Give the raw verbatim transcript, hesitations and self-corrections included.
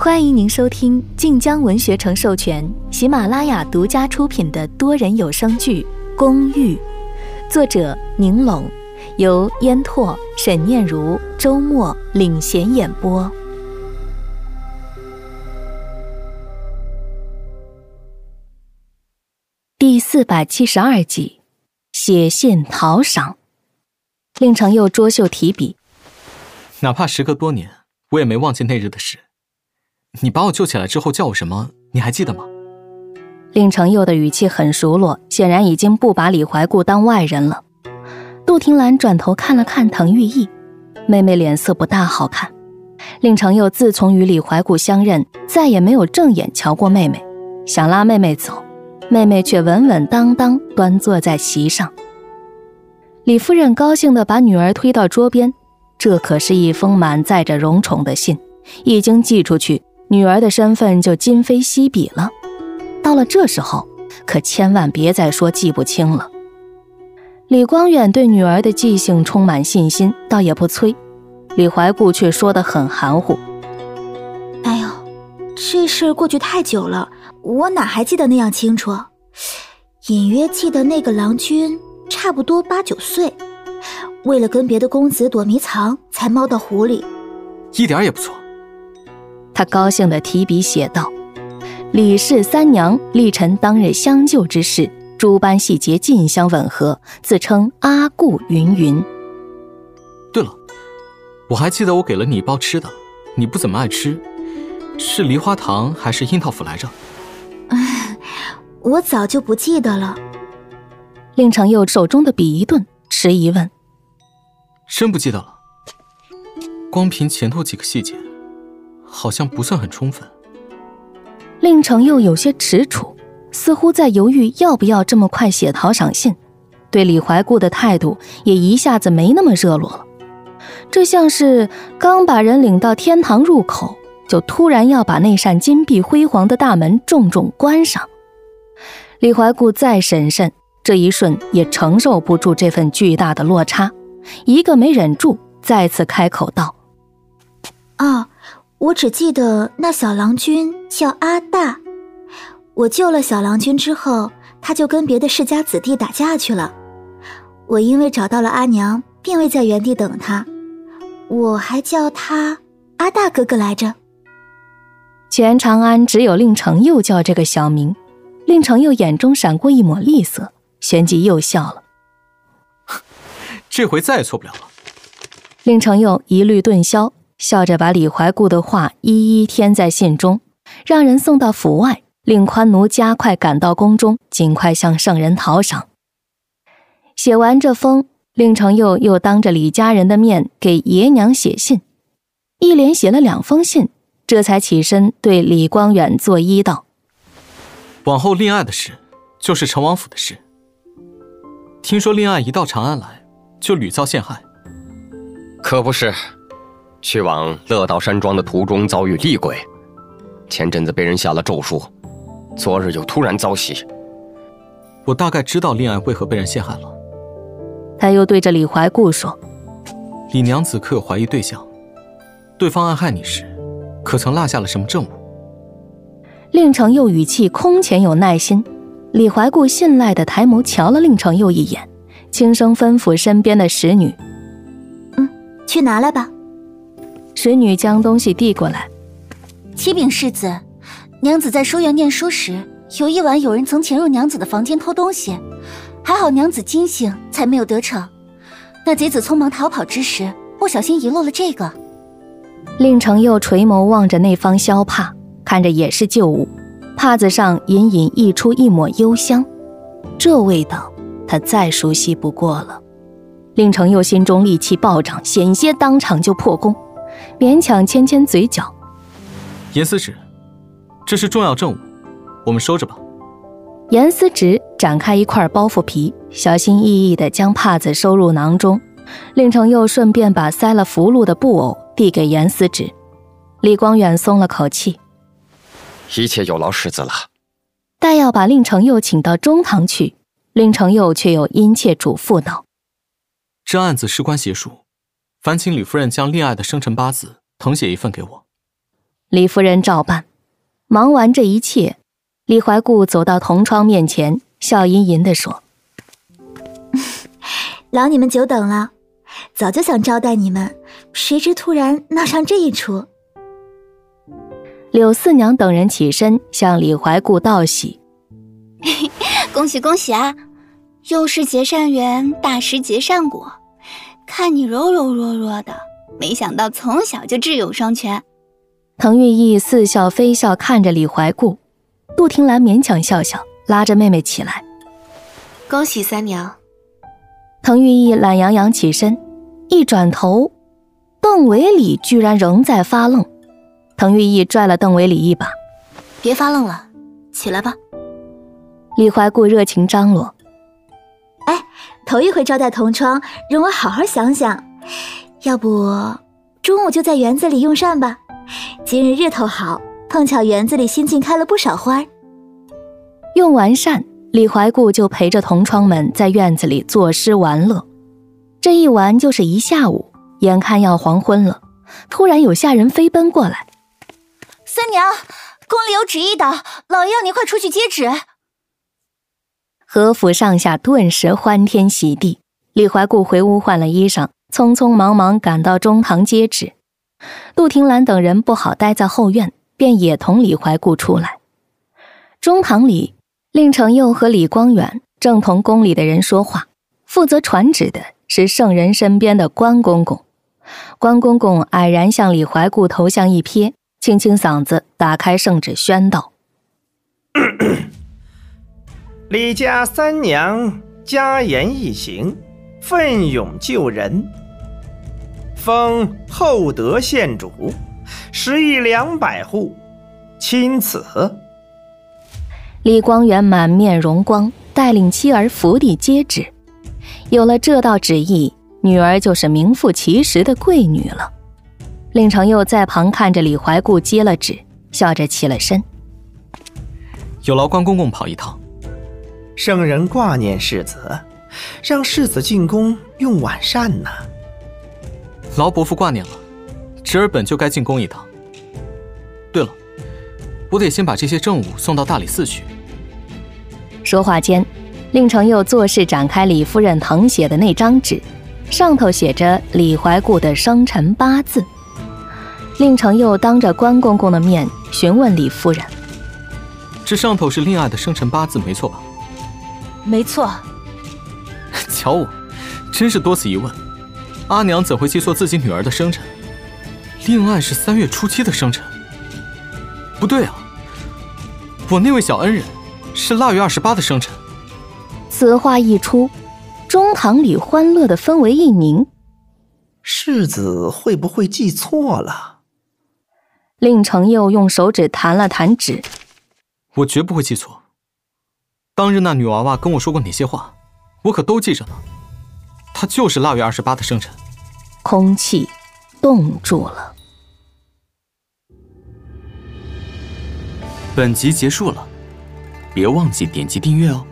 欢迎您收听晋江文学城授权、喜马拉雅独家出品的多人有声剧《公寓》，作者宁拢，由烟拓、沈念如、周末领衔演播。第四百七十二集，写信讨赏。令程又捉袖提笔， 哪怕时隔多年，我也没忘记那日的事。你把我救起来之后叫我什么，你还记得吗？ 令程又的语气很熟络，显然已经不把李怀顾当外人了。杜婷兰转头看了看滕玉意，妹妹脸色不大好看。令程又自从与李怀顾相认，再也没有正眼瞧过妹妹，想拉妹妹走，妹妹却稳稳当当端坐在席上。李夫人高兴地把女儿推到桌边，这可是一封满载着荣宠的信，一经寄出去，女儿的身份就今非昔比了。到了这时候，可千万别再说记不清了。李光远对女儿的记性充满信心，倒也不催。李怀顾却说得很含糊， 哎呦，这事过去太久了，我哪还记得那样清楚，隐约记得那个郎君差不多八九岁，为了跟别的公子躲迷藏才猫到湖里。 一点也不错。 他高兴地提笔写道，李氏三娘历陈当日相救之事，诸般细节尽相吻合，自称阿顾云云。 对了，我还记得我给了你一包吃的，你不怎么爱吃，是梨花糖还是樱桃脯来着？ 唉，我早就不记得了。 令程又手中的笔一顿，迟疑问， 真不记得了？光凭前头几个细节好像不算很充分。 令程又有些踟蹰，似乎在犹豫要不要这么快写讨赏信，对李怀顾的态度也一下子没那么热络了。这像是刚把人领到天堂入口，就突然要把那扇金碧辉煌的大门重重关上。李怀顾再审慎，这一瞬也承受不住这份巨大的落差，一个没忍住，再次开口道， 啊，我只记得那小郎君叫阿大，我救了小郎君之后，他就跟别的世家子弟打架去了。我因为找到了阿娘，并未在原地等他，我还叫他阿大哥哥来着。 全长安只有令程又叫这个小名，令程又眼中闪过一抹厉色，旋即又笑了。 这回再也错不了了。 令程又一律顿消，笑着把李怀顾的话一一添在信中，让人送到府外，令宽奴加快赶到宫中，尽快向圣人讨赏。写完这封，令程又又当着李家人的面给爷娘写信，一连写了两封信，这才起身对李光远作揖道， 往后令爱的事就是成王府的事。听说令爱一到长安来就屡遭陷害。 可不是，去往乐道山庄的途中遭遇厉鬼，前阵子被人下了咒术，昨日又突然遭袭。 我大概知道令爱为何被人陷害了。 他又对着李怀顾说， 李娘子可有怀疑对象？对方暗害你时，可曾落下了什么证物？ 令程又语气空前有耐心。李怀顾信赖的抬眸瞧了令程又一眼，轻声吩咐身边的使女， 嗯，去拿来吧。 使女将东西递过来， 启禀世子，娘子在书院念书时，有一晚有人曾潜入娘子的房间偷东西，还好娘子惊醒，才没有得逞。那贼子匆忙逃跑之时，不小心遗落了这个。 令程又垂眸望着那方绡帕，看着也是旧物，帕子上隐隐溢出一抹幽香，这味道他再熟悉不过了。令程又心中戾气暴涨，险些当场就破功，勉强牵牵嘴角， 严司职，这是重要证物，我们收着吧。 严司职展开一块包袱皮，小心翼翼地将帕子收入囊中。令程又顺便把塞了符箓的布偶递给严司职。李光远松了口气， 一切有劳世子了。 待要把令程又请到中堂去，令程又却又殷切嘱咐道， 这案子事关邪术，烦请李夫人将恋爱的生辰八字誊写一份给我。 李夫人照办。忙完这一切，李怀顾走到同窗面前，笑吟吟地说： 劳你们久等了，早就想招待你们，谁知突然闹上这一出。 柳四娘等人起身向李怀顾道喜： 恭喜恭喜啊！幼时结善缘，大时结善果。看你柔柔弱弱的，没想到从小就智勇双全。 滕玉意似笑非笑看着李怀顾，杜婷兰勉强笑笑，拉着妹妹起来： 恭喜三娘。 滕玉意懒洋洋起身，一转头，邓伟礼居然仍在发愣。滕玉意拽了邓伟礼一把： 别发愣了，起来吧。 李怀顾热情张罗： 哎，头一回招待同窗，容我好好想想。要不中午就在园子里用膳吧，今日日头好，碰巧园子里新近开了不少花。 用完膳，李怀顾就陪着同窗们在院子里作诗玩乐。这一玩就是一下午，眼看要黄昏了，突然有下人飞奔过来： 三娘，宫里有旨意的，老爷要您快出去接旨。 何府上下顿时欢天喜地，李怀顾回屋换了衣裳，匆匆忙忙赶到中堂接旨。杜婷兰等人不好待在后院，便也同李怀顾出来。中堂里，令承佑和李光远正同宫里的人说话，负责传旨的是圣人身边的关公公。关公公蔼然向李怀顾头像一瞥，清清嗓子打开圣旨宣道： 李家三娘家言一行，奋勇救人，封厚德县主，食邑两百户，钦此。 李光远满面荣光，带领妻儿伏地接旨。有了这道旨意，女儿就是名副其实的贵女了。令承佑在旁看着李怀顾接了旨，笑着起了身： 有劳关公公跑一趟。 圣人挂念世子，让世子进宫用晚膳呢。 劳伯父挂念了，侄儿本就该进宫一趟。对了，我得先把这些政务送到大理寺去。 说话间，令承佑做事展开李夫人誊写的那张纸，上头写着李怀顾的生辰八字。令承佑当着关公公的面询问李夫人： 这上头是令爱的生辰八字没错吧？ 没错。 瞧我，真是多此一问。阿娘怎会记错自己女儿的生辰？令爱是三月初七的生辰。不对啊，我那位小恩人是腊月二十八的生辰。 此话一出，中堂里欢乐的氛围一凝。 世子会不会记错了？ 令承佑用手指弹了弹纸： 我绝不会记错。当日那女娃娃跟我说过哪些话，我可都记着呢。她就是腊月二十八的生辰。 空气冻住了。 本集结束了，别忘记点击订阅哦。